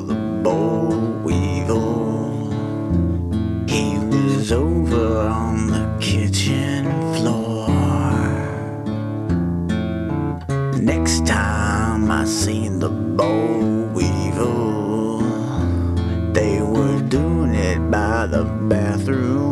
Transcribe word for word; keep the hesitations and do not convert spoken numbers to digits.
called the boll weevil. He was over on the kitchen floor. Next time I seen the boll weevil, they were doing it by the bathroom